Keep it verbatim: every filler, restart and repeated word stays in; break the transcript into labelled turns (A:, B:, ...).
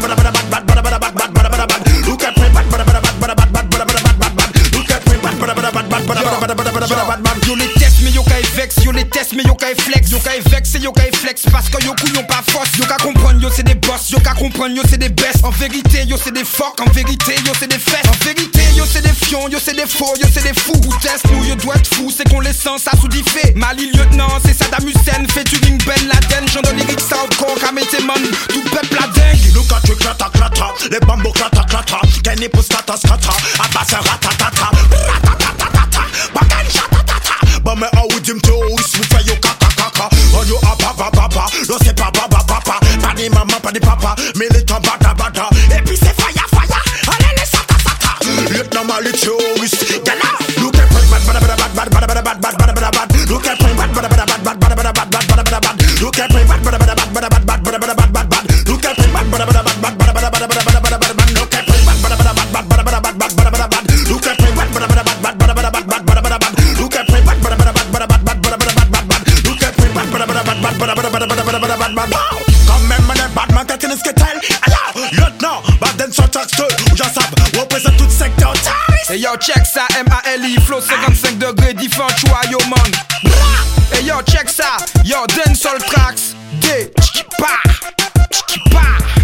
A: bad, bad, bad, bad, bad, bad, bad, bad, bad, bad. Look at me, bad, bad, bad, bad, bad, bad, bad, bad, bad, bad, bad. Look at me, bad, bad, bad, bad, bad, bad, bad, bad, bad, bad, bad, bad.
B: Yo les test mais yo kay vex, yo les test mais yo kay flex, yo kay vex et yo kay flex parce que yo couillon pas force. Yo ka comprendre yo c'est des boss, yo ka comprendre yo c'est des bestes. En vérité yo c'est des fuck, en vérité yo c'est des fesses. En vérité yo c'est des fions, yo c'est des faux, yo c'est des fous. Ou test nous yo doit être fou, c'est qu'on les sent ça sous diffé. Mali lieutenant, c'est Saddam Hussein, featuring Ben Laden. J'en donne lyrics Southcore, Kameteman, tout peuple la dingue.
A: Look at you clata clata, les bambos clata clata. Kenny pousse clata scata, abasse ratatata. Ratatatata, bagan chatatata. But me how would him toast, we fay yo kaka kaka. On yo a papa papa, no c'est pas baba papa. Pas de maman, pas de papa, militant bada bada. Et puis c'est fire fire, allez les sata sata. Lieutenant Mali toast, gala. Look at me bad bad bad bad bad bad bad bad bad bad bad. Look at me bad bad bad bad bad bad bad bad bad bad bad. Look at me bad bad bad bad bad bad bad bad bad bad bad. Look at me bad bad bad bad bad bad bad bad bad bad bad bad. Look at me bad bad bad bad bad bad bad bad bad bad bad. Look at me bad bad bad bad bad bad bad bad bad bad bad. Look at me bad bad bad bad bad bad bad bad bad bad bad. Look at me bad bad bad bad bad bad bad bad bad bad bad bad. Quand même on est bad man qui est sketel. Alors, lieutenant, bad den sur taxe deux. J'en sais, représente tout secteur terroriste.
B: Hey yo check ça, M A L I, flow cinquante-cinq degrés, différent choix yo man. Hey yo check ça, yo dancehall tracks, D, tchiki pa, tchiki pa.